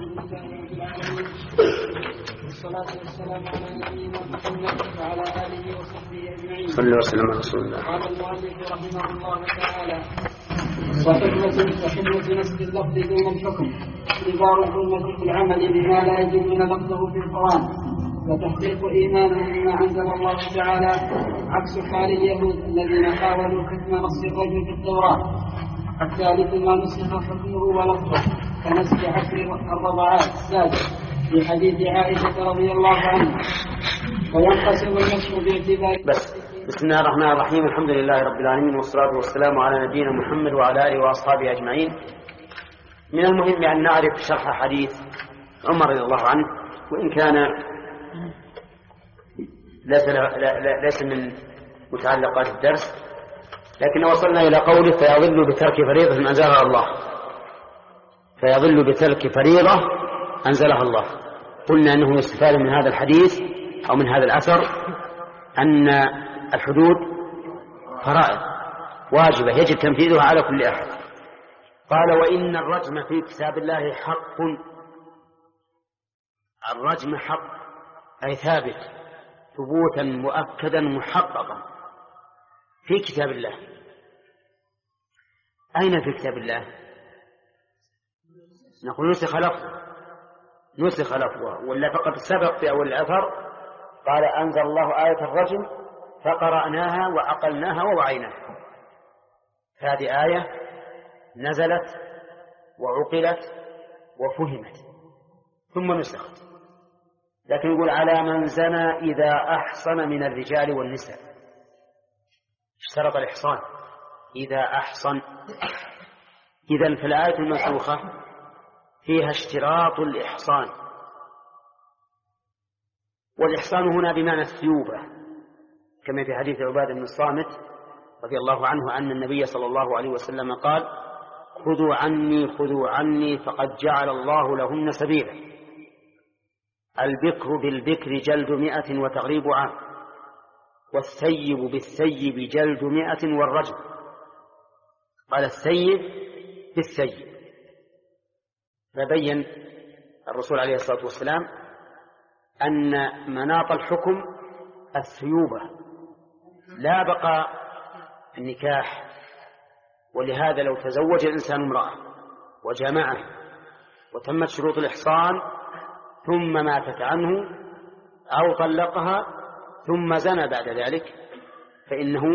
لله رب العالمين، والصلاة والسلام على نبينا محمد وعلى آله وصحبه أجمعين. صلى الله وسلم على رسول الله. قال المؤلف رحمه الله تعالى: وحكمة نسب اللفظ دون الحكم إظهار الحكمة في العمل بما لا يجوز لفظه في القرآن، وتحقيق إيمانهم بما أنزل الله تعالى، عكس حال اليهود الذين حاولوا حكم نص الرجل في التوراة. الثالث ما نسخ حكمه ولفظه كنسخ عشر الرضعات السادس في حديث عائشة رضي الله عنها. وينقسم النسخ باعتبار بسم الله الرحمن الرحيم. الحمد لله رب العالمين، والصلاة والسلام على نبينا محمد وعلى آله وأصحابه أجمعين. من المهم أن نعرف شرح حديث عمر رضي الله عنه، وإن كان ليس من متعلقات الدرس، لكن وصلنا إلى قوله: فيضل بترك فريضة أنزلها الله. فيضل بترك فريضة أنزلها الله. قلنا أنه يستفاد من هذا الحديث أو من هذا الأثر أن الحدود فرائض واجبة يجب تنفيذها على كل أحد. قال: وإن الرجم في كتاب الله حق. الرجم حق أي ثابت ثبوتا مؤكدا محققا في كتاب الله. أين في كتاب الله؟ نقول نسخ لفظه ولا فقط سبق في أول الأثر قال: أنزل الله آية الرجم فقرأناها وعقلناها ووعيناها. هذه آية نزلت وعقلت وفهمت ثم نسخت. لكن يقول: على من زنى إذا أحصن من الرجال والنساء. اشترط الإحصان إذا أحصن. إذن فالآية المنسوخة فيها اشتراط الإحصان، والإحصان هنا بمعنى الثيوبة، كما في حديث عبادة بن الصامت رضي الله عنه أن النبي صلى الله عليه وسلم قال: خذوا عني فقد جعل الله لهن سبيلا. البكر بالبكر جلد 100 وتغريب عام، والثيب بالثيب جلد 100 والرجم. قال: الثيب بالثيب. فبين الرسول عليه الصلاة والسلام أن مناط الحكم الثيوبة لا بقى النكاح. ولهذا لو تزوج الإنسان امرأة وجمعه وتمت شروط الإحصان ثم ماتت عنه أو طلقها ثم زنى بعد ذلك فإنه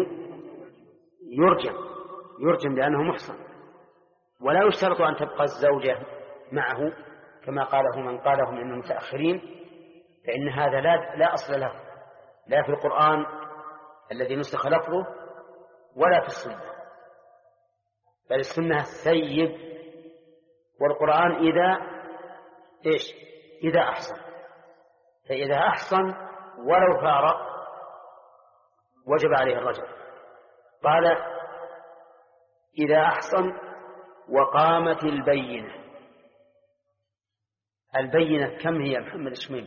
يرجم لأنه محصن، ولا يشترط أن تبقى الزوجة معه كما قاله من قاله من المتأخرين، فإن هذا لا أصل له لا في القرآن الذي نسخ لفظه ولا في السنة، بل السنة الثيب، والقرآن إذا أحصن. فإذا أحصن ولو فارق وجب عليه الرجم. قال: إذا أحصن وقامت البينة. البينة كم هي محمد الشميم؟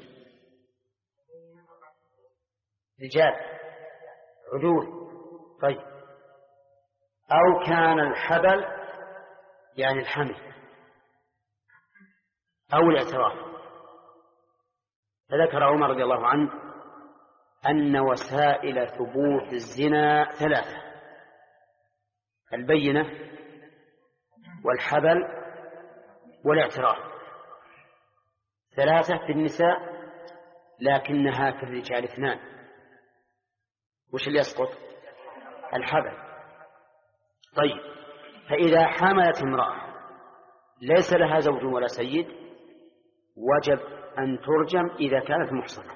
رجال عدول. طيب، أو كان الحبل يعني الحمل أو الاعتراف. فذكر عمر رضي الله عنه أن وسائل ثبوت الزنا 3: البينة والحبل والاعتراف. 3 في النساء لكنها في الرجال 2. وش اللي يسقط؟ الحبل. طيب، فإذا حملت امرأة ليس لها زوج ولا سيد وجب أن ترجم إذا كانت محصنة،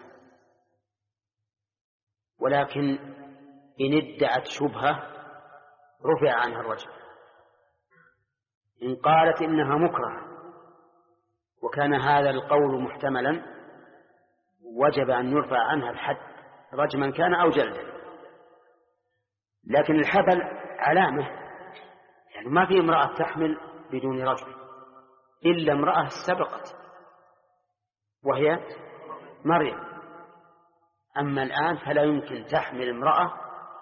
ولكن إن ادعت شبهة رفع عنها الرجم. إن قالت إنها مكرهة وكان هذا القول محتملا وجب أن يرفع عنها الحد رجما كان أو جلدا. لكن الحبل علامة، يعني ما في امرأة تحمل بدون رجل إلا امرأة سبقت وهي مريم. أما الآن فلا يمكن تحمل امرأة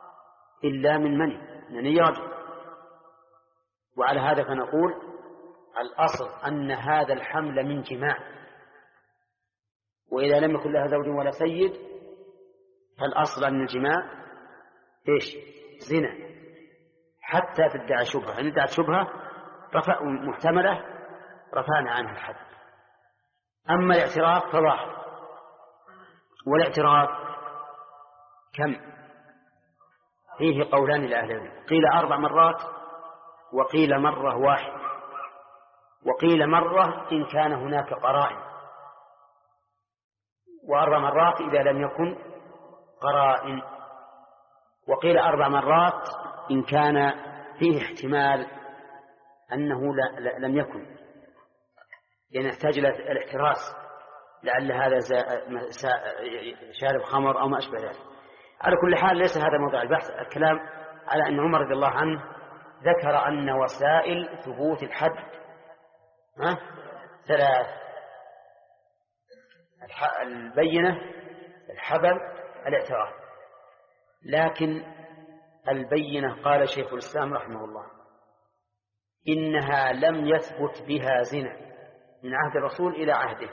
إلا من مني رجل. وعلى هذا فنقول الأصل أن هذا الحمل من جماع، وإذا لم يكن لها زوج ولا سيد فالأصل أن الجماع إيش؟ زنا، حتى تدعي شبهة. إن ادعت شبهة محتملة رفعنا عنها الحد. أما الاعتراف فظاهر، والاعتراف كم؟ فيه قولان لأهل العلم، قيل 4 مرات، وقيل مرة واحدة، وقيل مرة إن كان هناك قرائن، و4 مرات إذا لم يكن قرائن، وقيل 4 مرات إن كان فيه احتمال أنه لم يكن، يعني يحتاج إلى الاحتراس، لعل هذا شارب خمر أو ما أشبه ذلك. على كل حال ليس هذا موضوع البحث. الكلام على أن عمر رضي الله عنه ذكر أن وسائل ثبوت الحد 3: البينة، الحبل، الاعتراف. لكن البينة قال شيخ الإسلام رحمه الله إنها لم يثبت بها زنا من عهد الرسول إلى عهده،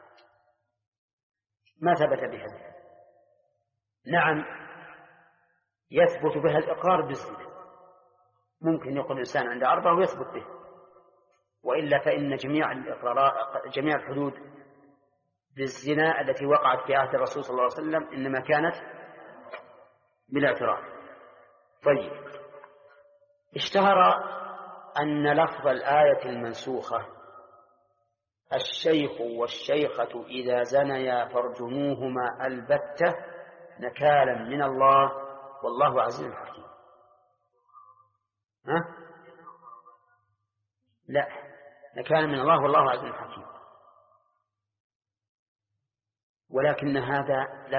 ما ثبت بها زنا. نعم يثبت بها الإقرار بالزنا، ممكن يقول الإنسان عند 4 ويثبت به، وإلا فإن جميع الحدود بالزنا التي وقعت في عهد الرسول صلى الله عليه وسلم إنما كانت بالاعتراف. طيب، اشتهر أن لفظ الآية المنسوخة الشيخ والشيخة إذا زنيا فارجموهما البتة نكالا من الله والله عزيز حكيم. لا، نكالا من الله والله عزيز حكيم. ولكن هذا لا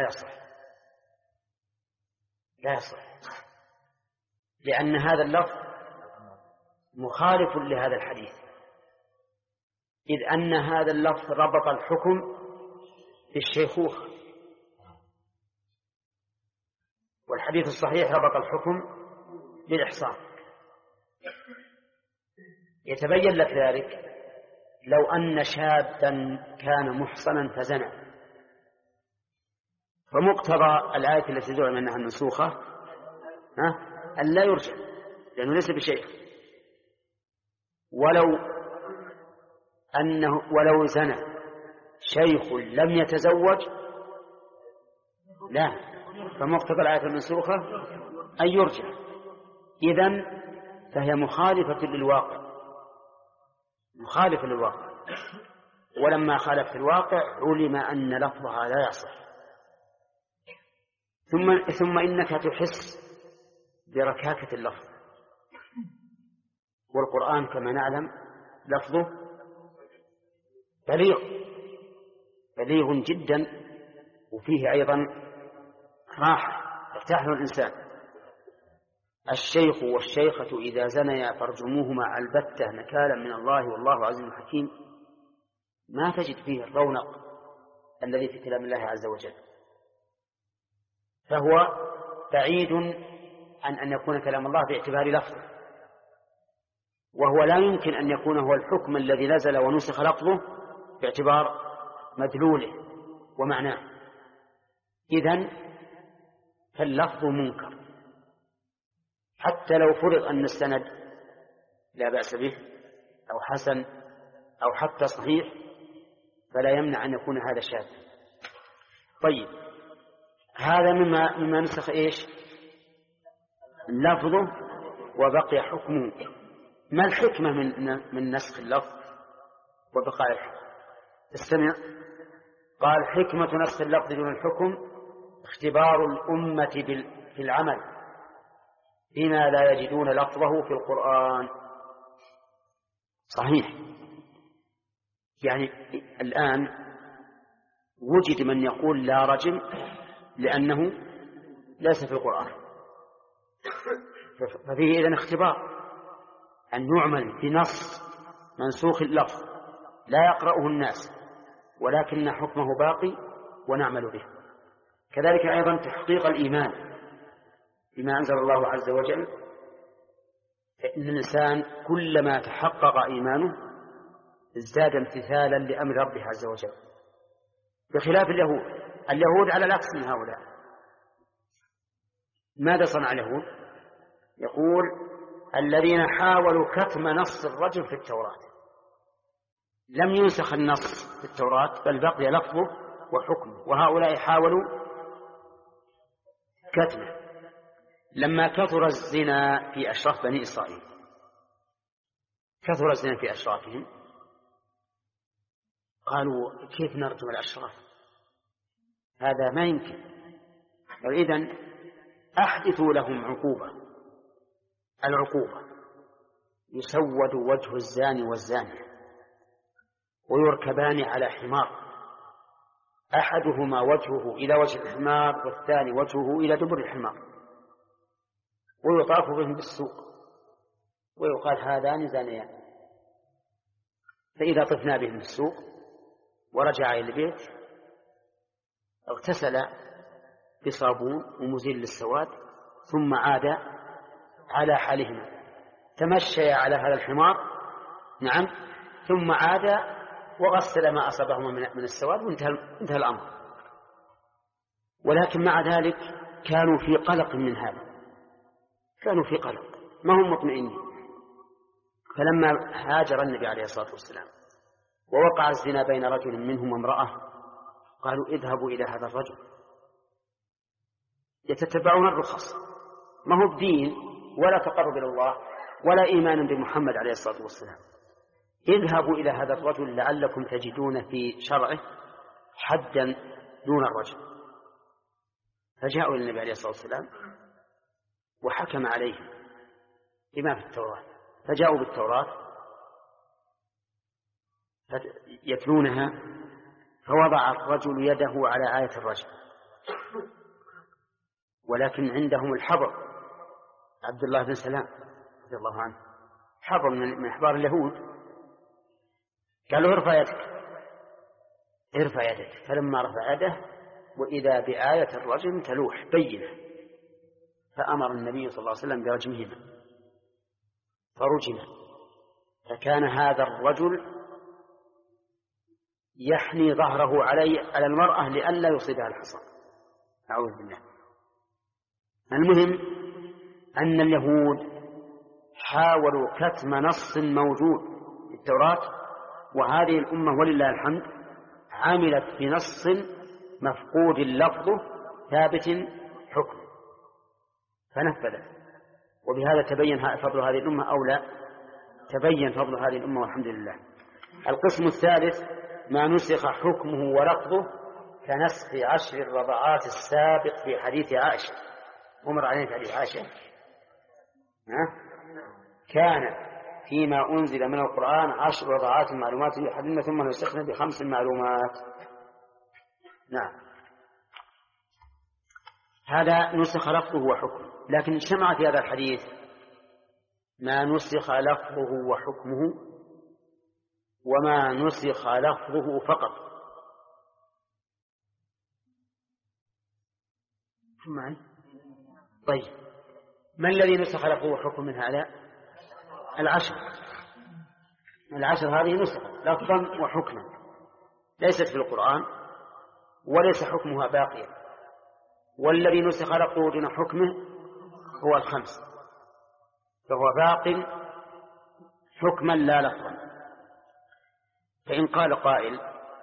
يصح، لأن هذا اللفظ مخالف لهذا الحديث، إذ أن هذا اللفظ ربط الحكم بالشيخوخة، والحديث الصحيح ربط الحكم بالإحصان. يتبين لك ذلك لو أن شابا كان محصنا فزنى، فمقتضى الآية التي زعم أنها المنسوخة أن لا يرجع لأنه ليس بشيخ. ولو زنى شيخ لم يتزوج لا، فمقتضى الآية المنسوخة أن يرجع. إذن فهي مخالفة للواقع، ولما خالف الواقع علم أن لفظها لا يصح. ثم إنك تحس بركاكة اللفظ، والقرآن كما نعلم لفظه بليغ جدا، وفيه أيضا راحة يرتاح له الإنسان. الشيخ والشيخة إذا زنيا فارجموهما البتة نكالا من الله والله عزيز حكيم، ما تجد فيه الرونق الذي في كلام الله عز وجل، فهو بعيد عن أن يكون كلام الله باعتبار لفظه، وهو لا يمكن أن يكون هو الحكم الذي نزل ونسخ لفظه باعتبار مدلوله ومعناه. إذن فاللفظ منكر، حتى لو فرض أن السند لا بأس به أو حسن أو حتى صحيح، فلا يمنع أن يكون هذا شاذ. طيب، هذا مما نسخ إيش لفظه وبقي حكمه. ما الحكمة من نسخ اللفظ وبقاء الحكم؟ استمع، قال حكمة نسخ اللفظ دون الحكم اختبار الأمة في العمل بما لا يجدون لفظه في القرآن. صحيح، يعني الآن وجد من يقول لا رجم لأنه ليس في القرآن، ففيه إذن اختبار أن نعمل بنص منسوخ اللفظ لا يقرأه الناس ولكن حكمه باقي ونعمل به. كذلك أيضا تحقيق الإيمان بما أنزل الله عز وجل، فإن الإنسان كلما تحقق إيمانه ازداد امتثالا لأمر ربه عز وجل، بخلاف اليهود على العكس من هؤلاء. ماذا صنع اليهود؟ يقول الذين حاولوا كتم نص الرجل في التوراة، لم ينسخ النص في التوراة بل بقي لفظه وحكمه، وهؤلاء حاولوا كتمه. لما كثر الزنا في أشراف بني إسرائيل، كثر الزنا في أشرافهم، قالوا كيف نرجم الأشراف؟ هذا ما يمكن. إذن أحدثوا لهم عقوبة. العقوبة يسود وجه الزاني والزانية ويركبان على حمار، أحدهما وجهه إلى وجه الحمار والثاني وجهه إلى دبر الحمار، ويطاف بهم بالسوق ويقال هذان زانيان. فإذا طفنا بهم بالسوق ورجع إلى البيت اغتسل بصابون ومزيل للسواد ثم عاد على حالهما، تمشي على هذا الحمار، نعم، ثم عاد وغسل ما أصابهما من السواد وانتهى الأمر. ولكن مع ذلك كانوا في قلق من هذا، كانوا في قلق، ما هم مطمئنين. فلما هاجر النبي عليه الصلاة والسلام ووقع الزنا بين رجل منهم وامرأة، قالوا اذهبوا إلى هذا الرجل، يتتبعون الرخص، ما هو بدين ولا تقرب إلى الله ولا إيمان بمحمد عليه الصلاة والسلام. اذهبوا إلى هذا الرجل لعلكم تجدون في شرعه حدا دون الرجل. فجاءوا إلى النبي عليه الصلاة والسلام وحكم عليهم بما في التوراة، فجاءوا بالتوراة يتلونها، فوضع الرجل يده على آية الرجل، ولكن عندهم الحبر، عبد الله بن سلام رضي الله عنه، حبر من أحبار اليهود، قالوا ارفع يدك، ارفع يدك. فلما رفع يده وإذا بآية الرجل تلوح بينة، فأمر النبي صلى الله عليه وسلم برجمهما فرجم. فكان هذا الرجل يحني ظهره على المرأة لئلا يصيبها الحصى، أعوذ بالله. المهم أن اليهود حاولوا كتم نص موجود في التوراة، وهذه الأمة ولله الحمد عملت بنص مفقود لفظه ثابت حكمه فنفذت، وبهذا تبين فضل هذه الأمة أو لا؟ تبين فضل هذه الأمة والحمد لله. القسم الثالث ما نسخ حكمه ولفظه كنسخ 10 الرضعات السابق في حديث عائشة. ومر علينا في حديث عائشة كان فيما أنزل من القرآن 10 رضعات معلومات يحدثن ثم نسخنا ب5 معلومات. نعم، هذا نسخ لفظه وحكمه. لكن اجتمع في هذا الحديث ما نسخ لفظه وحكمه وما نسخ لفظه فقط. معي؟ طيب، ما الذي نسخ لفظه وحكمه من هذا؟ 10. 10 هذه نسخ لفظا وحكما، ليست في القرآن وليس حكمها باقيا، والذي نسخ لفظه دون حكمه هو 5، فهو باق حكما لا لفظا. فإن قال قائل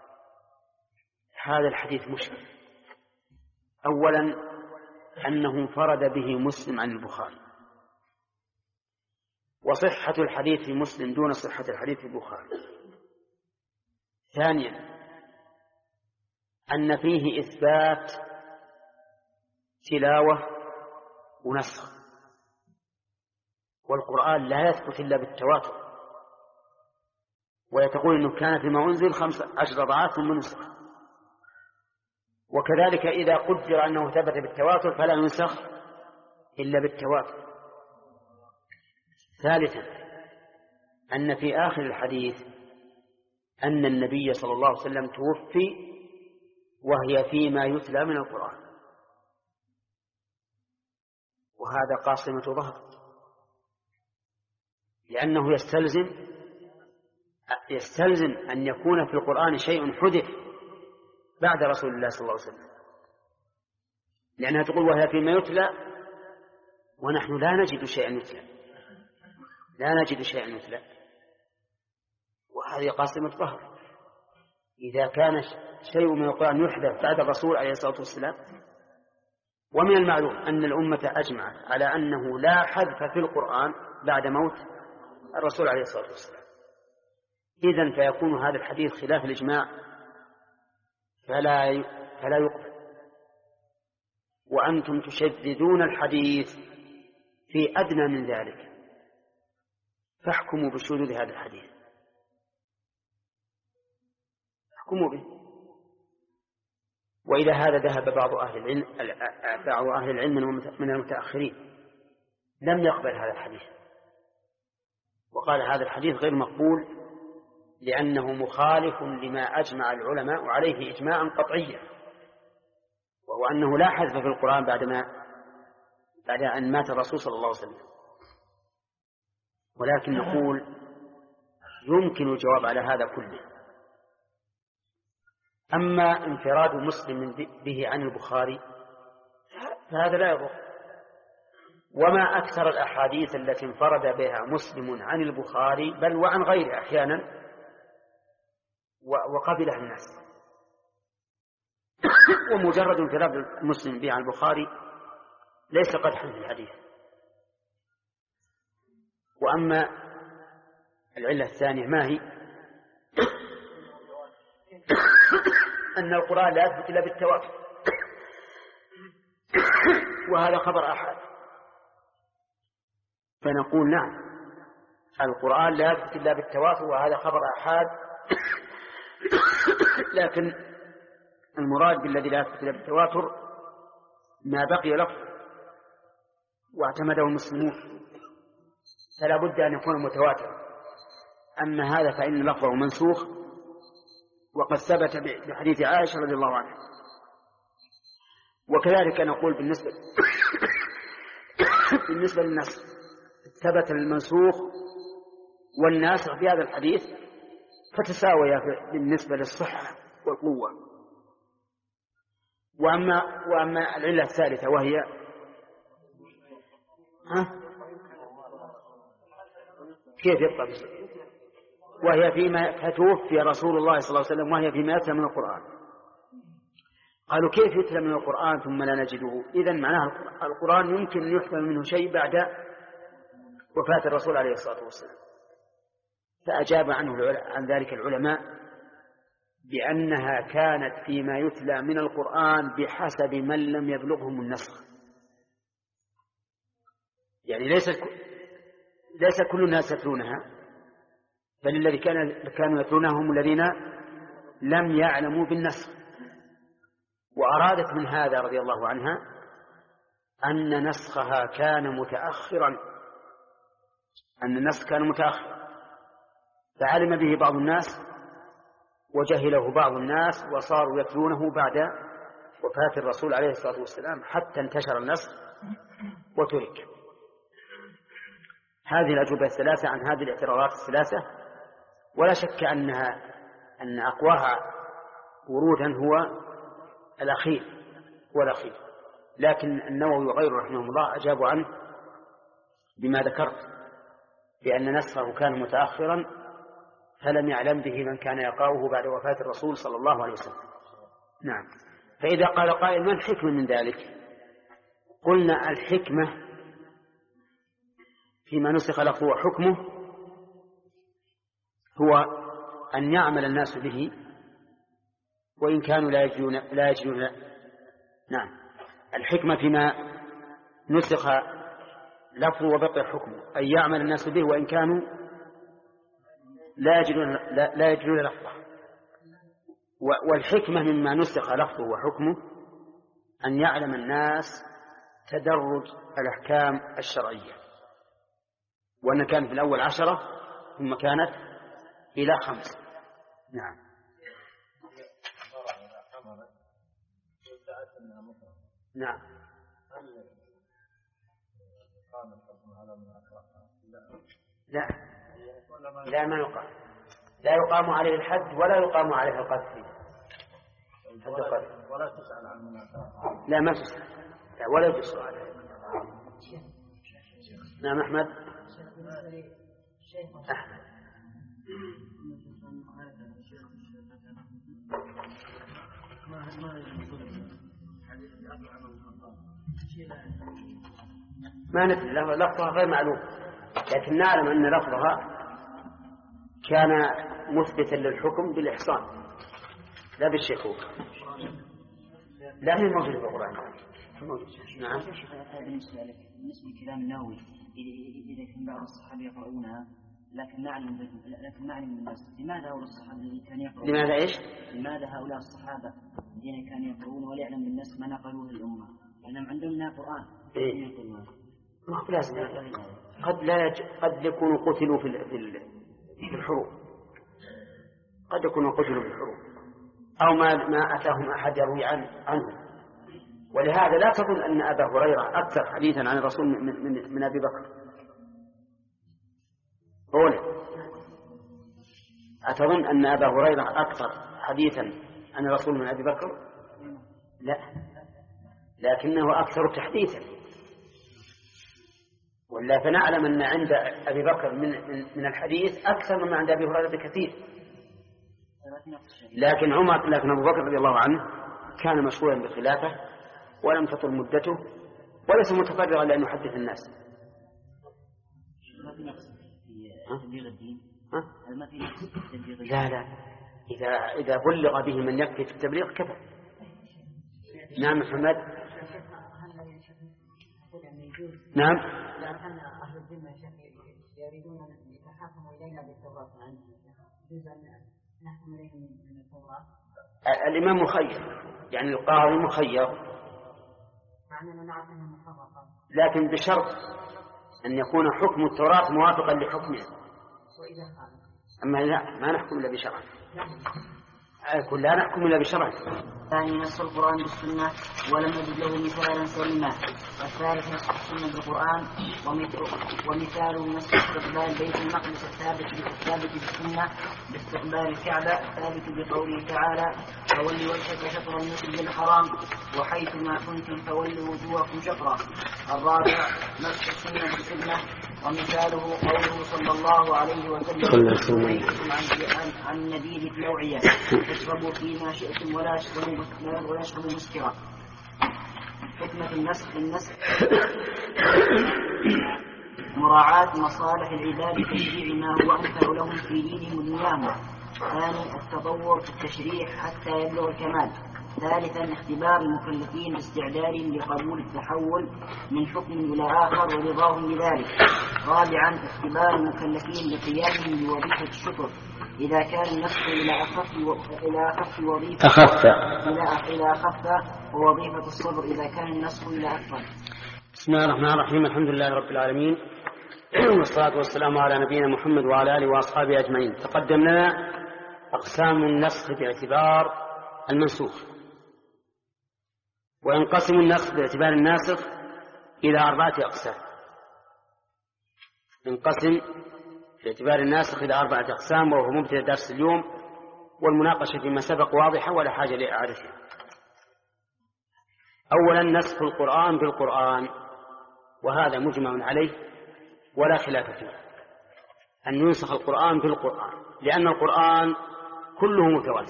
هذا الحديث مشكل، أولا أنه انفرد به مسلم عن البخاري، وصحة الحديث في مسلم دون صحة الحديث في البخاري. ثانيا أن فيه إثبات تلاوة ونسخ، والقرآن لا يثبت إلا بالتواتر، ويتقول إنه كان فيما أنزل 15 رضعات ثم نسخ. وكذلك إذا قدر أنه ثبت بالتواتر فلا ينسخ إلا بالتواتر. ثالثا أن في آخر الحديث أن النبي صلى الله عليه وسلم توفي وهي فيما يتلى من القرآن، وهذا قاصمة ظهر، لأنه يستلزم يستلزم أن يكون في القرآن شيء حدث بعد رسول الله صلى الله عليه وسلم، لأنها تقول وهي فيما يتلى ونحن لا نجد شيئا يتلى، لا نجد شيئا يتلى، وهذه قاسمة ظهر. إذا كان شيء من القرآن يحدث بعد الرسول عليه الصلاة والسلام، ومن المعلوم أن الأمة أجمعت على أنه لا حذف في القرآن بعد موت الرسول عليه الصلاة والسلام، إذن فيكون هذا الحديث خلاف الإجماع فلا يقبل. وأنتم تشددون الحديث في أدنى من ذلك، فاحكموا بشذوذ هذا الحديث، احكموا به. وإلى هذا ذهب بعض أهل العلم من المتأخرين، لم يقبل هذا الحديث، وقال هذا الحديث غير مقبول لأنه مخالف لما أجمع العلماء عليه إجماعا قطعيا، وهو أنه لا حذف في القرآن بعد أن مات الرسول صلى الله عليه وسلم. ولكن نقول يمكن الجواب على هذا كله. أما انفراد مسلم به عن البخاري فهذا لا يضر، وما أكثر الأحاديث التي انفرد بها مسلم عن البخاري بل وعن غيره أحيانا وقبلها الناس، ومجرد انفراد المسلم به عن البخاري ليس قدحا في الحديث. وأما العلة الثانية ما هي؟ أن القرآن لا يثبت إلا بالتواتر، وهذا خبر أحد. فنقول نعم، القرآن لا يثبت إلا بالتواتر وهذا خبر أحد، لكن المراد بالذي لا يثبت إلا بالتواتر ما بقي لفظ واعتمده المسلمون، فلا بد أن يكون متواترا. أما هذا فإن لفظه منسوخ، وقد ثبت بحديث عائشة رضي الله عنها. وكذلك نقول بالنسبة للنسخ، ثبت المنسوخ والناسخ في هذا الحديث فتساويا بالنسبة للصحة والقوة. وأما العلة الثالثة وهي كيف يبقى وهي فيما توفي رسول الله صلى الله عليه وسلم وهي فيما يتلى من القرآن. قالوا كيف يتلى من القرآن ثم لا نجده؟ إذن معناه القرآن يمكن أن يحتمل منه شيء بعد وفاة الرسول عليه الصلاة والسلام. فأجاب عن ذلك العلماء بأنها كانت فيما يتلى من القرآن بحسب من لم يبلغهم النسخ، يعني ليس كل الناس يتلونها، بل الذي كانوا يتلونها هم الذين لم يعلموا بالنسخ. وأرادت من هذا رضي الله عنها أن نسخها كان متأخرا، أن النسخ كان متأخرا فعلم به بعض الناس وجهله بعض الناس وصاروا يتلونه بعد وفاة الرسول عليه الصلاة والسلام حتى انتشر النسخ وترك. هذه الأجوبة الثلاثة عن هذه الاعتراضات الثلاثة، ولا شك أن أقواها ورودا هو الأخير، لكن النووي وغيره رحمه الله أجابوا عنه بما ذكرت، بأن نسخه كان متأخرا فلم يعلم به من كان يقرأه بعد وفاة الرسول صلى الله عليه وسلم. نعم. فإذا قال قائل ما الحكمة من ذلك؟ قلنا الحكمة فيما نسخ لفظه وحكمه هو أن يعمل الناس به وإن كانوا لا يجدون. نعم، الحكمة فيما نسخ لفظه وبقي حكمه أن يعمل الناس به وإن كانوا لا يجدون لفظه. والحكمة مما نسخ لفظه وحكمه أن يعلم الناس تدرج الأحكام الشرعية، وأن كان في الأول 10 ثم كانت إلى 5. نعم. نعم. لا ما يقال، لا يقام عليه الحد ولا يقام عليه القتل. ولا تسأل عن المنافعة. لا ما تسأل، لا ولا تسأل. نعم أحمد. أحمد ما ندري، لفظها غير معلوم، لكن نعلم أن لفظها كان مثبتا للحكم بالإحصان لا بالشيخوخة. لا هي موجودة في القرآن. نعم. بالنسبة لكلام النووي إذا كان بعض الصحابة يقرؤونها لكن نعلم من الناس لماذا هؤلاء الصحابة الذين كانوا يقرؤون؟ لماذا إيش؟ لماذا هؤلاء الصحابة الذين كانوا يقرؤون ولا يعلم الناس ما نقلوه للأمة؟ لأنهم عندهم من القرآن. إيه؟ ما لازم. قد يكونوا قتلوا في الحروب، قد يكونوا قتلوا في الحروب، أو ما أتاهم أحد يروي عنه. ولهذا لا تظن أن أبا هريرة أكثر حديثا عن الرسول من أبي بكر. قوله أتظن أن أبا هريرة أكثر حديثا عن الرسول من أبي بكر؟ لا، لكنه أكثر تحديثا. ولا فنعلم أن عند أبي بكر من الحديث أكثر مما عند أبي هريرة بكثير. لكن أبو بكر رضي الله عنه كان مشغولا بخلافه ولم تطل مدته وليس متفرغا لأن يحدث الناس. لا إذا بلغ به من يكفي في التبليغ كفى. نعم محمد. نعم. لأن أهل الذمة يريدون أن يتحاكموا إلينا بالتوراة، يجوز أن نحكم إليهم من التوراة. الإمام مخير، يعني القاضي مخير، مع أننا نعرف أنه محرقة، لكن بشرط أن يكون حكم التوراة موافقا لحكمه. وإذا قال أما لا ما نحكم إلا بشرع، لا نحكم إلا بشرع. الثاني نص القرآن بالسنة ولم نجد له مثالا سليما. الثالث نص السنة بالقرآن ومثاله نص استقبال بيت المقدس الثابت بالسنة باستقبال الكعبة الثابت بقوله تعالى فولوا وجهك شطر المسجد الحرام وحيث ما كنتم فولوا وجوهكم شطرا. الرابع نص السنة بالسنة ومثاله قوله صلى الله عليه وسلم عن النبيذ في الأوعية اشربوا فيما شئتم ولا اشربوا مسكرا. حكمة النسخ مراعاة مصالح العباد تشريع ما هو أنفع لهم في دينهم ودنياهم. ثاني التطور في التشريع حتى يبلغ الكمال. ثالثا اختبار المكلفين باستعدادهم لقبول التحول من حكم إلى آخر ورضاهم بذلك. رابعا اختبار المكلفين بقيامهم بوظيفة الشكر إذا كان النسخ إلى أخف ووظيفة الصبر إذا كان النسخ إلى أكثر. بسم الله الرحمن الرحيم. الحمد لله رب العالمين والصلاة والسلام على نبينا محمد وعلى آله وأصحابه أجمعين. تقدم لنا أقسام النسخ باعتبار المنسوخ. وينقسم النسخ باعتبار الناسخ إلى 4 أقسام. ينقسم باعتبار الناسخ إلى 4 أقسام، وهو مبتدأ درس اليوم، والمناقشة فيما سبق واضحة ولا حاجة لإعادتها. أولا نسخ القرآن بالقرآن، وهذا مجمع عليه ولا خلاف فيه، أن ينسخ القرآن بالقرآن، لأن القرآن كله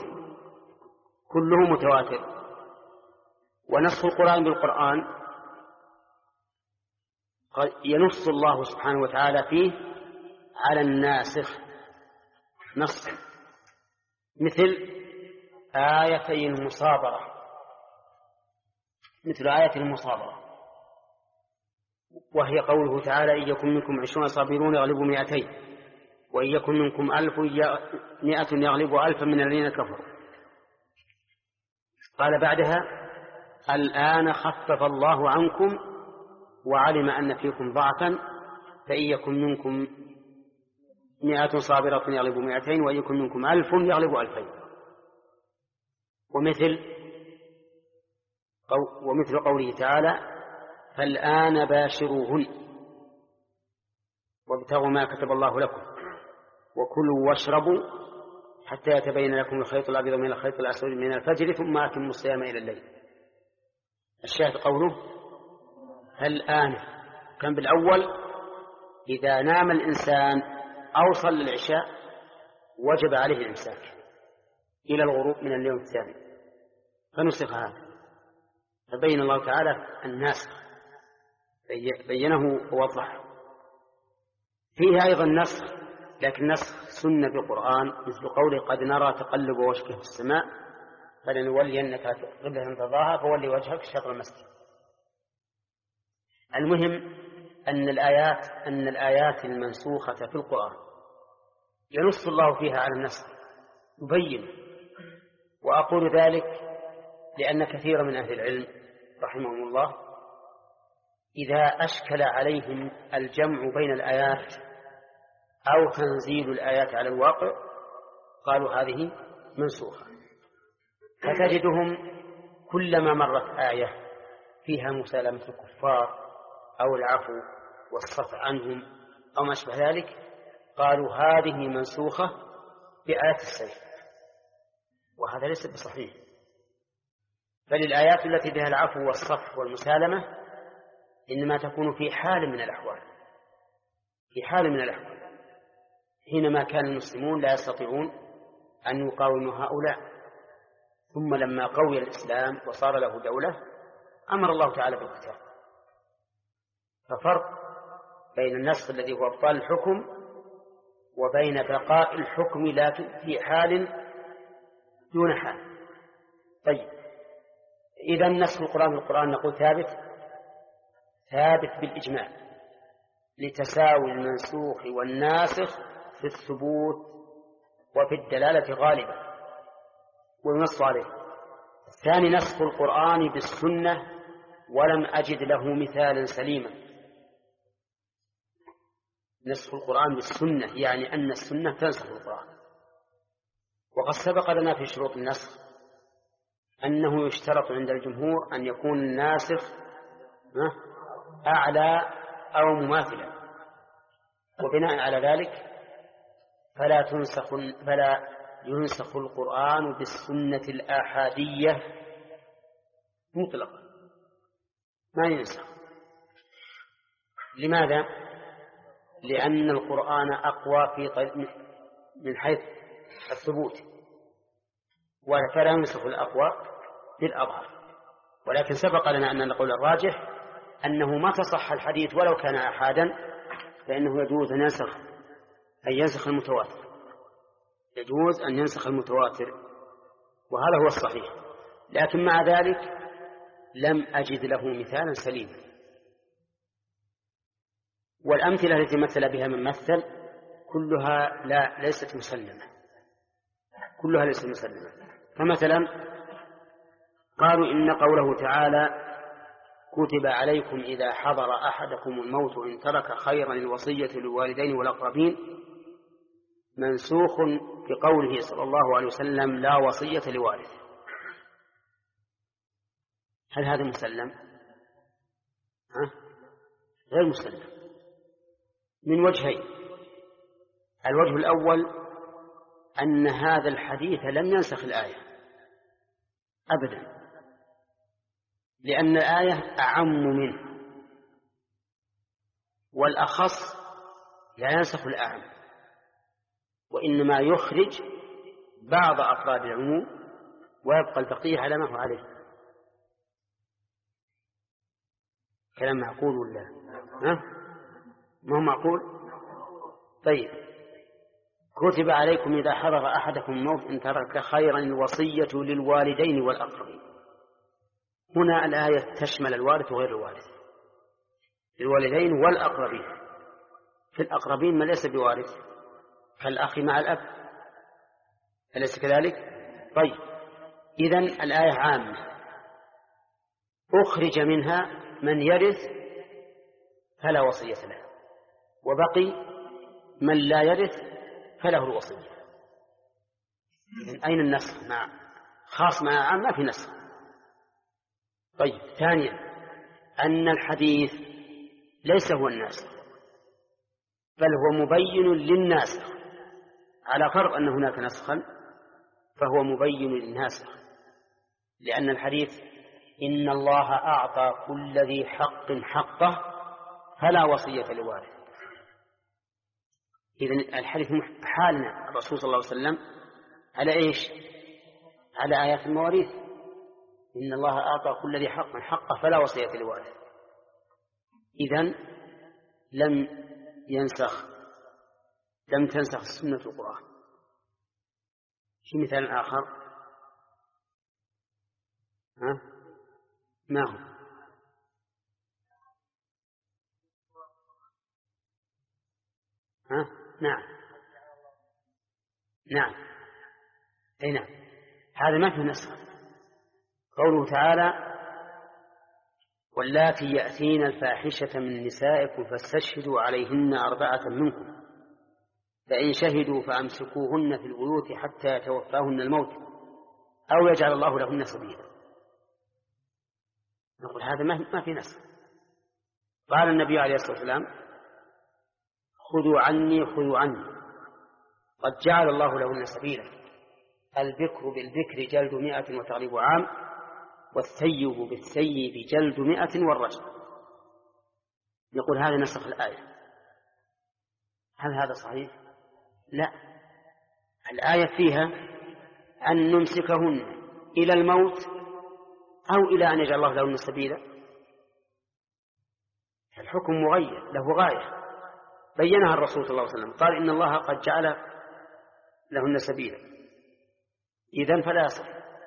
متواتر. ونسخ القرآن بالقرآن ينص الله سبحانه وتعالى فيه على الناسخ نصا، مثل آية المصابرة، وهي قوله تعالى إن يكن منكم 20 صابرون يغلبوا 200 وإن يكن منكم 100 يغلبوا 1000 من الذين كفروا. قال بعدها الآن خفف الله عنكم وعلم أن فيكم ضعفا فإن يكن منكم 100 صابرة يغلبوا 200 وإن يكن منكم 1000 يغلبوا 2000. ومثل قوله تعالى فالآن باشروهن وابتغوا ما كتب الله لكم وكلوا واشربوا حتى يتبين لكم الخيط الأبيض من الخيط الأسود من الفجر ثم أتموا الصيام إلى الليل. الشاهد قوله هل آن، كان بالأول إذا نام الإنسان أو صلى العشاء وجب عليه الإمساك إلى الغروب من اليوم الثاني، فنسخ هذا، فبين الله تعالى الناسخ، بينه ووضحه. فيه أيضا نسخ، لكن نسخ سنة بالقرآن، مثل قوله قد نرى تقلب وجهك في السماء فلنولينك قبلة ترضاها فولي وجهك شطر المسجد. المهم أن الآيات المنسوخة في القرآن ينص الله فيها على النسخ، يبين. وأقول ذلك لأن كثير من أهل العلم رحمهم الله إذا أشكل عليهم الجمع بين الآيات أو تنزيل الآيات على الواقع قالوا هذه منسوخة، فتجدهم كلما مرت آية فيها مسالمة الكفار أو العفو والصفح عنهم أو ما أشبه ذلك قالوا هذه منسوخة بآيات السيف، وهذا ليس بصحيح. بل الآيات التي بها العفو والصفح والمسالمة إنما تكون في حال من الأحوال، في حال من الأحوال حينما كان المسلمون لا يستطيعون أن يقاوموا هؤلاء، ثم لما قوي الإسلام وصار له دولة أمر الله تعالى بالقتال. ففرق بين النسخ الذي هو إبطال الحكم وبين بقاء الحكم لكن في حال دون حال. طيب، إذا نسخ القرآن نقول ثابت بالإجماع لتساوي المنسوخ والناسخ في الثبوت وفي الدلالة غالبا والنص عليه. الثاني نسخ القرآن بالسنة ولم أجد له مثالا سليما. نسخ القرآن بالسنة يعني أن السنة تنسخ القرآن، وقد سبق لنا في شروط النسخ أنه يشترط عند الجمهور أن يكون الناسخ أعلى أو مماثلا، وبناء على ذلك فلا ينسخ القرآن بالسنة الآحادية مطلقا، ما ينسخ. لماذا؟ لأن القرآن أقوى من حيث الثبوت، فلا ينسخ الأقوى بالأظهر. ولكن سبق لنا أن نقول الراجح أنه ما تصح الحديث ولو كان أحادا فإنه يجوز أن ينسخ المتواتر، يجوز أن ينسخ المتواتر، وهذا هو الصحيح. لكن مع ذلك لم أجد له مثالا سليما. والأمثلة التي مثل بها من مثل كلها ليست مسلمة، كلها ليست مسلمة. فمثلا قالوا إن قوله تعالى كتب عليكم إذا حضر أحدكم الموت إن ترك خيرا الوصية للوالدين والأقربين منسوخ بقوله صلى الله عليه وسلم لا وصية لوارث. هل هذا مسلم؟ غير مسلم من وجهين. الوجه الأول أن هذا الحديث لم ينسخ الآية أبدا، لأن الآية أعم منه، والأخص لا ينسخ الأعم، وإنما يخرج بعض أفراد العموم ويبقى البقية على ما هو عليه. كلام معقول ولا ما هو معقول؟ طيب، كتب عليكم إذا حضر أحدكم الموت إن ترك خيرا الوصية للوالدين والأقربين. هنا الآية تشمل الوارث وغير الوارث، الوالدين والأقربين. في الأقربين من ليس بوارث كالأخ مع الأب، أليس كذلك؟ طيب، إذن الآية عامة، أخرج منها من يرث فلا وصية له، وبقي من لا يرث فله الوصية. إذن أين النسخ؟ مع خاص مع عام ما في نسخ. طيب، ثانيا أن الحديث ليس هو الناسخ، بل هو مبين للناسخ، على فرض أن هناك نسخا فهو مبين للناسخ، لأن الحديث إن الله أعطى كل ذي حق حقه فلا وصية لوارث. إذن الحديث حالنا الرسول صلى الله عليه وسلم على إيش؟ على آيات المواريث، إن الله أعطى كل ذي حق حقه فلا وصية لوارث. إذن لم تنسخ السنة في القرآن. في مثال آخر ما هو؟ نعم أي نعم، هذا ما في نسخ. قوله تعالى واللاتي يأتين الفاحشة من نسائكم فاستشهدوا عليهن 4 منكم فإن شهدوا فأمسكوهن في البيوت حتى يتوفاهن الموت أو يجعل الله لهن سبيلا. نقول هذا ما في نسخ. قال النبي عليه الصلاة والسلام خذوا عني قد جعل الله لهن سبيلا، البكر بالبكر جلد 100 وتغليب عام، والثيب بالثيب جلد 100 والرجم. نقول هذا نسخ الآية. هل هذا صحيح؟ لا، الآية فيها أن نمسكهن إلى الموت أو إلى أن يجعل الله لهن سبيلا. الحكم مغير له غاية بينها الرسول صلى الله عليه وسلم، قال إن الله قد جعل لهن سبيلا. إذن فلا يصح.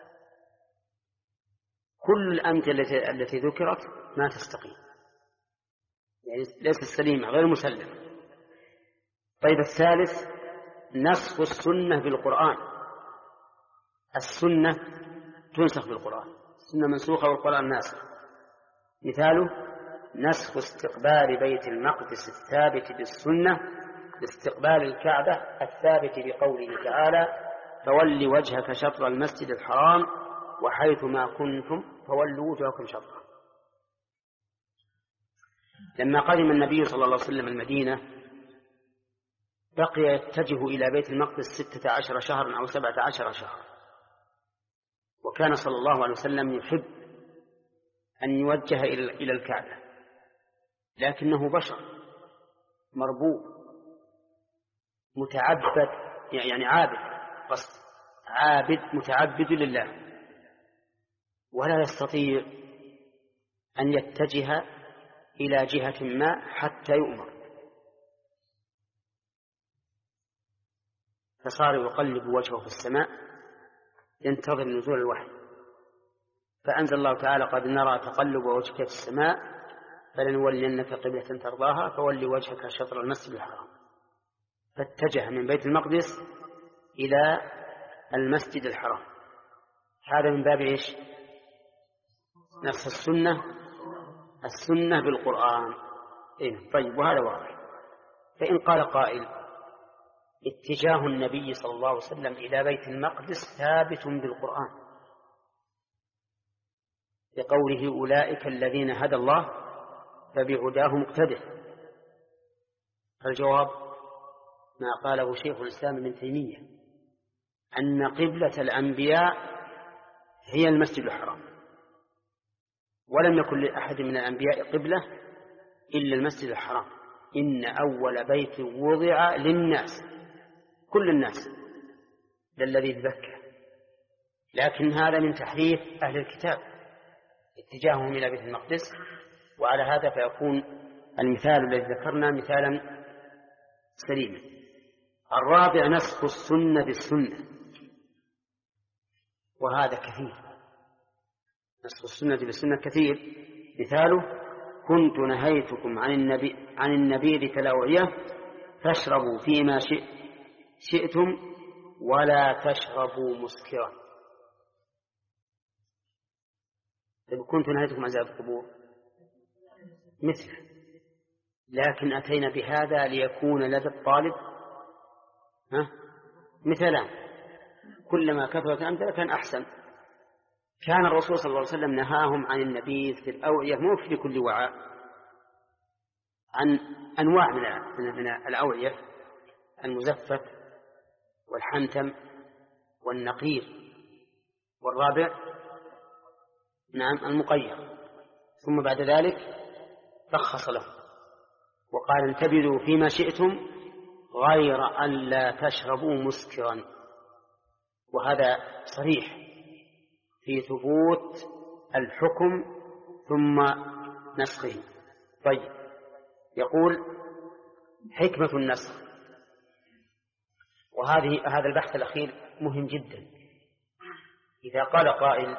كل الأمثلة التي ذكرت ما تستقيم، يعني ليست سليمة غير مسلمة. طيب الثالث نسخ السنة بالقرآن. السنة تنسخ بالقرآن، السنة منسوخة والقرآن ناسخ. مثاله نسخ استقبال بيت المقدس الثابت بالسنة باستقبال الكعبة الثابت بقوله تعالى فول وجهك شطر المسجد الحرام وحيث ما كنتم فولوا وجوهكم شطره. لما قدم النبي صلى الله عليه وسلم المدينة بقي يتجه إلى بيت المقدس 16 شهرا أو 17 شهرا، وكان صلى الله عليه وسلم يحب أن يوجه إلى الكعبة، لكنه بشر مربوب متعبد، يعني عابد متعبد لله، ولا يستطيع أن يتجه إلى جهة ما حتى يؤمر، فصار يقلب وجهه في السماء ينتظر نزول الوحي، فأنزل الله تعالى قد نرى تقلب وجهك في السماء فلنولينك قبلة ترضاها فولي وجهك شطر المسجد الحرام، فاتجه من بيت المقدس إلى المسجد الحرام. هذا من باب إيش؟ نفس السنة بالقرآن. طيب وهذا واضح. فإن قال قائل اتجاه النبي صلى الله عليه وسلم إلى بيت المقدس ثابت بالقرآن بقوله أولئك الذين هدى الله فبهداه مقتده، الجواب ما قاله شيخ الإسلام ابن تيمية أن قبلة الأنبياء هي المسجد الحرام، ولم يكن لأحد من الأنبياء قبلة إلا المسجد الحرام، إن أول بيت وضع للناس كل الناس للذي ببكة، لكن هذا من تحريف أهل الكتاب اتجاههم إلى بيت المقدس، وعلى هذا فيكون المثال الذي ذكرنا مثالا سليما. الرابع نسخ السنة بالسنة، وهذا كثير، نسخ السنة بالسنة كثير. مثاله كنت نهيتكم عن النبيذ كالأوعية فاشربوا فيما شئتم ولا تشربوا مسكرا. كنت نهيتكم عن زيارة القبور مثله، لكن أتينا بهذا ليكون لدى الطالب مثلا كلما كثرت الأمثلة كان أحسن. كان الرسول صلى الله عليه وسلم نهاهم عن النبيذ في الأوعية، مو في كل وعاء، عن أنواع من الأوعية، المزفت والحنتم والنقير، والرابع نعم المقيد. ثم بعد ذلك رخص له وقال انتبذوا فيما شئتم غير أن لا تشربوا مسكرا. وهذا صريح في ثبوت الحكم ثم نسخه. طيب، يقول حكمة النسخ، هذا البحث الأخير مهم جدا. إذا قال قائل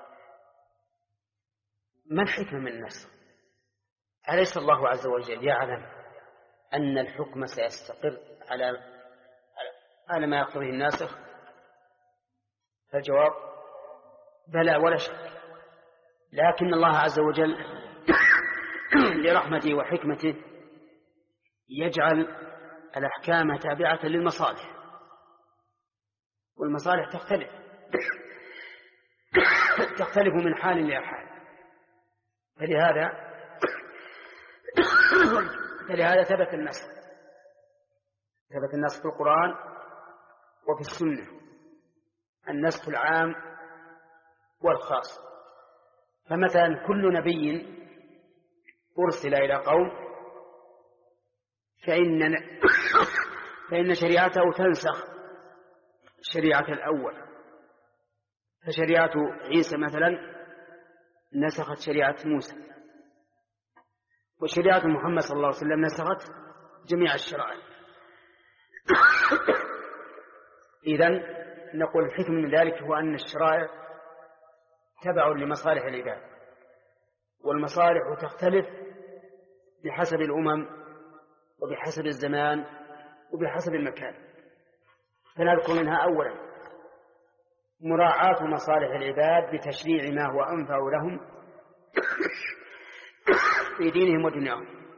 ما الحكمة من النسخ؟ أليس الله عز وجل يعلم أن الحكم سيستقر على ما يقتضيه الناسخ؟ فالجواب بلى ولا شك، لكن الله عز وجل لرحمته وحكمته يجعل الأحكام تابعة للمصالح، والمصالح تختلف من حال إلى حال. فلهذا ثبت النسخ في القرآن وفي السنة، النسخ العام والخاص. فمثلا كل نبي أرسل إلى قوم فإن شريعته تنسخ شريعة الأول. فشريعة عيسى مثلا نسخت شريعة موسى، وشريعة محمد صلى الله عليه وسلم نسخت جميع الشرائع. إذن نقول الحكم من ذلك هو أن الشرائع تبع لمصالح العباد، والمصالح تختلف بحسب الأمم وبحسب الزمان وبحسب المكان. فنذكر منها أولا مراعاة مصالح العباد بتشريع ما هو أنفع لهم في دينهم ودنياهم،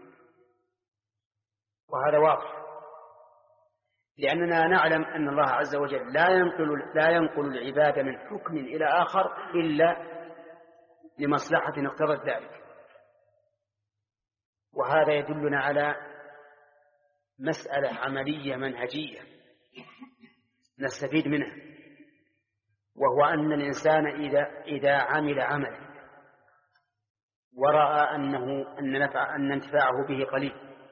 وهذا واضح، لأننا نعلم أن الله عز وجل لا ينقل العباد من حكم إلى آخر إلا لمصلحة اقتضت ذلك. وهذا يدلنا على مسألة عملية منهجية نستفيد منها، وهو أن الإنسان إذا عمل عملا ورأى أن انتفاعه به قليل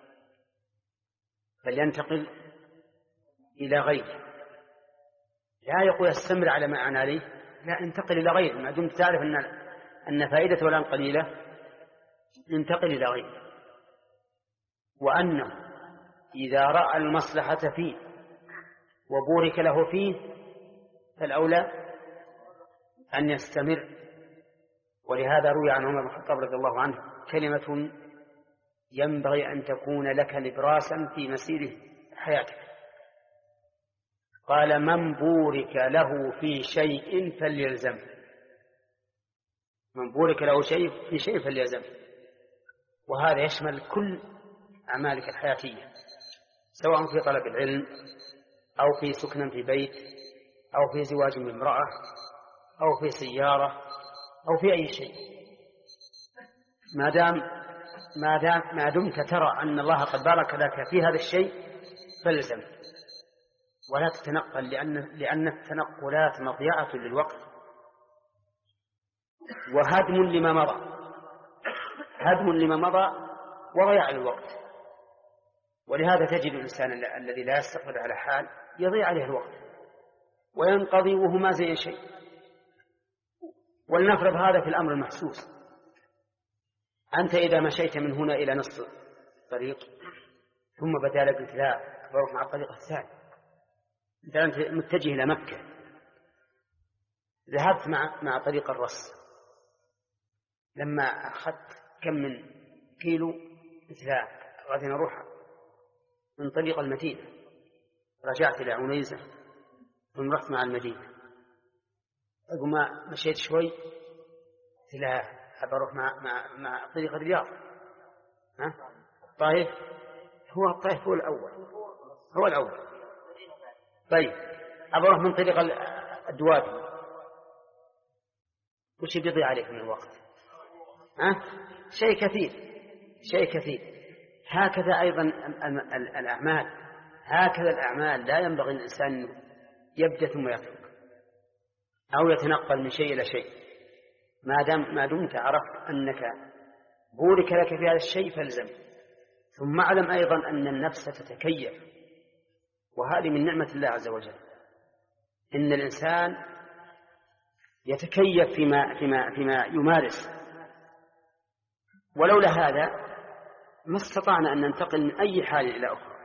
فلينتقل إلى غيره. لا يقول استمر على ما أنا عليه، لا، انتقل إلى غيره. ما دمت تعرف أن فائدته الآن قليلة انتقل إلى غيره. وأنه إذا رأى المصلحة فيه وبورك له فيه فالأولى أن يستمر. ولهذا روي عن عمر بن الخطاب رضي الله عنه كلمة ينبغي أن تكون لك نبراسا في مسير حياتك، قال من بورك له في شيء فليلزمه. من بورك له في شيء فليلزمه. وهذا يشمل كل أعمالك الحياتية، سواء في طلب العلم أو في سكن في بيت أو في زواج من امرأة أو في سيارة أو في أي شيء، ما دمت ترى أن الله قد بارك لك في هذا الشيء فالزم ولا تتنقل، لأن التنقلات مضيعة للوقت وهدم لما مضى وضياع للوقت. ولهذا تجد الإنسان الذي لا يستقر على حال يضيع عليه الوقت وينقضي وهو ما زي شيء. ولنفرض هذا في الأمر المحسوس. أنت إذا مشيت من هنا إلى نصف الطريق ثم بدا لك قلت لا بروح مع الطريق الثاني، أنت متجه إلى مكة، ذهبت مع طريق الرص، لما أخذت كم من كيلو قلت لا غادي نروح من طريق المدينة، رجعت إلى عنيزة ثم رحت مع المدينة. أقول ما مشيت شوي لا أروح مع طريق الرياض. طيب الطائف هو الأول. طيب أروح من طريق الدوادي، وش بيضيع عليك من الوقت؟ شيء كثير. هكذا أيضا الأعمال لا ينبغي الإنسان يبدأ ثم يترك، أو يتنقل من شيء إلى شيء، ما دمت عرفت أنك بورك لك في هذا الشيء فالزم. ثم اعلم أيضا أن النفس تتكيف، وهذه من نعمة الله عز وجل، إن الإنسان يتكيف فيما يمارس. ولولا هذا ما استطعنا أن ننتقل من أي حال إلى أخرى.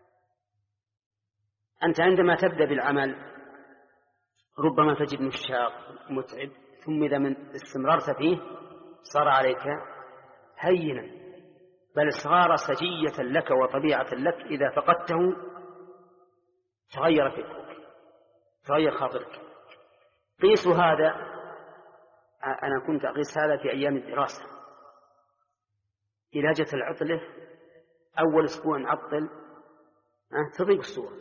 أنت عندما تبدأ بالعمل ربما تجد مشاق متعب، ثم إذا استمررت فيه صار عليك هينا، بل صار سجية لك وطبيعة لك. إذا فقدته تغير فكرك، تغير خاطرك. قيس هذا، أنا كنت أقيس هذا في أيام الدراسة. إذا جت العطلة أول أسبوع نعطل تضيق الصورة،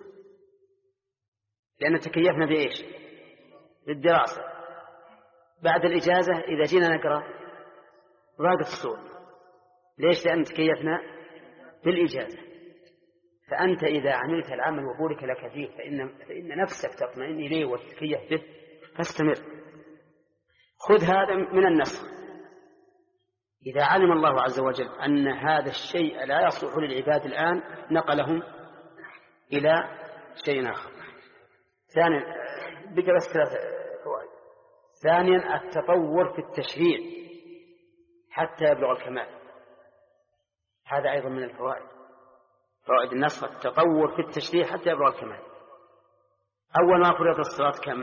لأن تكيفنا بإيش؟ بالدراسة. بعد الإجازة إذا جينا نقرأ ضاقت الصورة. ليش؟ لأن تكيفنا بالإجازة. فأنت إذا عملت العمل وبورك لك فيه فإن نفسك تطمئن إليه وتتكيف به، فاستمر. خذ هذا من النسخ. إذا علم الله عز وجل أن هذا الشيء لا يصلح للعباد الآن نقلهم إلى شيء آخر. ثانيا، بقى بس 3 فوائد. ثانيا، التطور في التشريع حتى يبلغ الكمال، هذا أيضا من الفوائد، فوائد النسخ. التطور في التشريع حتى يبلغ الكمال. أول ما فرضت الصلاة كم؟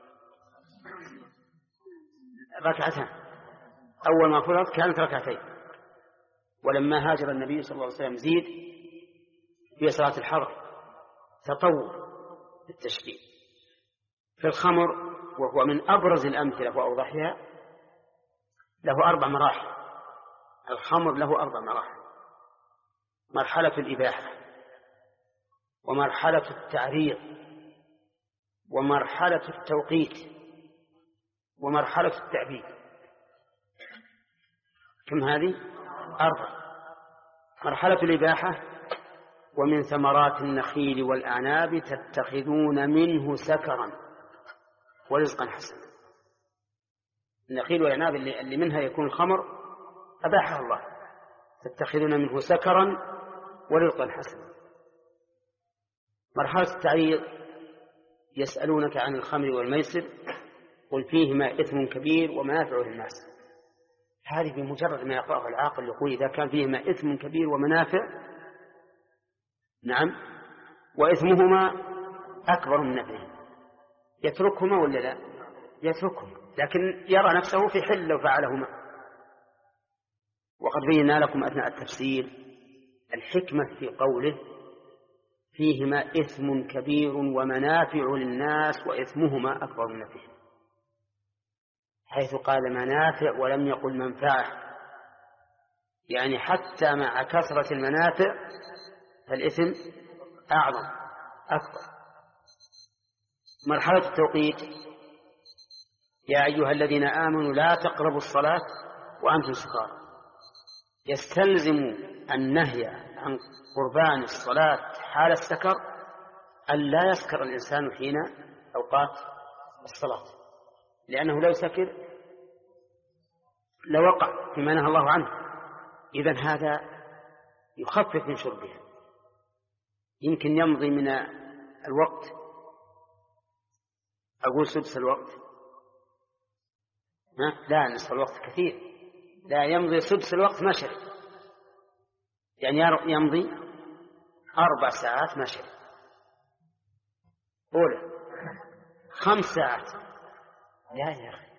ركعتان. أول ما فرض كانت ركعتين، ولما هاجر النبي صلى الله عليه وسلم زيد في صلاة الحضر. تطور في التشريع. في الخمر، وهو من أبرز الأمثلة وأوضحها، له 4 مراحل. الخمر له 4 مراحل: مرحلة الإباحة، ومرحلة التعريض، ومرحلة التوقيت، ومرحلة التعبيد. كم هذه؟ 4. مرحلة الإباحة: ومن ثمرات النخيل والأعناب تتخذون منه سكرا ورزقا حسنا. النخيل والأعناب اللي منها يكون الخمر أباحها الله، تتخذون منه سكرا ورزقا حسنا. مرحلة التعريض: يسألونك عن الخمر والميسر قل فيهما إثم كبير ومنافع للناس. هذه بمجرد ما يقرأها العاقل يقول إذا كان فيهما إثم كبير ومنافع، نعم، وإثمهما أكبر من نفعهما، يتركهما ولا لا؟ يتركهما، لكن يرى نفسه في حل لو فعلهما. وقد بينا لكم أثناء التفسير الحكمة في قوله فيهما إثم كبير ومنافع للناس وإثمهما أكبر من نفعهما، حيث قال منافع ولم يقل منفعة، يعني حتى مع كثرة المنافع فالإثم أعظم أكبر. مرحلة التوقيت: يا أيها الذين آمنوا لا تقربوا الصلاة وأنتم سكارى، يستلزم النهي عن قربان الصلاة حال السكر أن لا يسكر الإنسان حين أوقات الصلاة، لأنه لو سكر لوقع فيما نهى الله عنه. إذن هذا يخفف من شربها. يمكن يمضي من الوقت، أقول سدس الوقت، لا، نصف الوقت كثير، لا، يمضي سدس الوقت مشي، يعني يمضي 4 ساعات مشي، أولى 5 ساعات. لا يا أخي،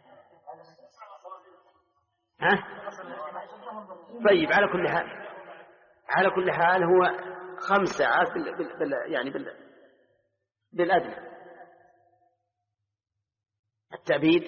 طيب، على كل حال هو 5 ساعات بالأدنى. التعبيد: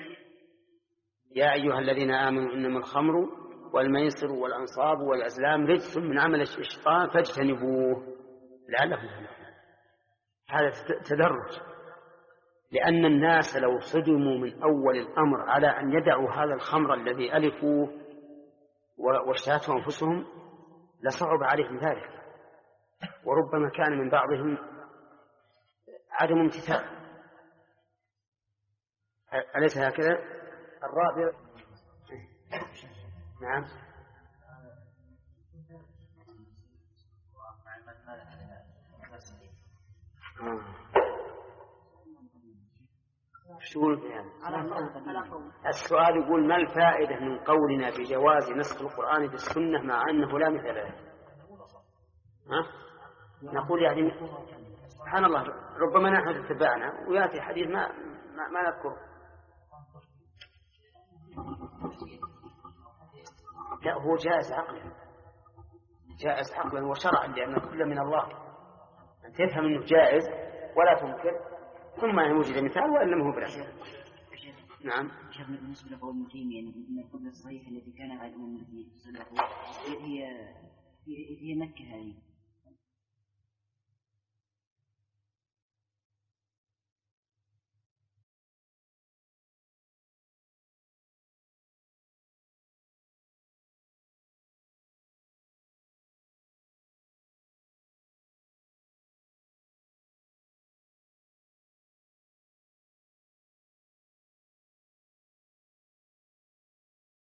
يا أيها الذين آمنوا إنما الخمر والميسر والأنصاب والأزلام رجس من عمل الشيطان فاجتنبوه لعلكم تفلحون. هذا تدرج، لأن الناس لو صدموا من أول الأمر على أن يدعوا هذا الخمر الذي ألفوه واشتهته أنفسهم لصعب عليهم ذلك، وربما كان من بعضهم عدم امتثال. أليس هكذا؟ الرابع نعم. شو يقول في هذا؟ السؤال يقول ما الفائدة من قولنا بجواز نسخ القرآن بالسنة مع أنه لا مثل له؟ نقول يعني سبحان الله ربما نحن اتبعنا ويأتي حديث ما نذكره. لا هو جائز عقلا وشرعا لأنه كله من الله، أن تفهم أنه جائز ولا تنكر ثم يوجد مثال وإلا هو بلا. نعم. شيخنا بالنسبة لقول ابن تيمية أن القبلة الصحيحة التي كان على الأمم التي سبقوا هي مكة هذه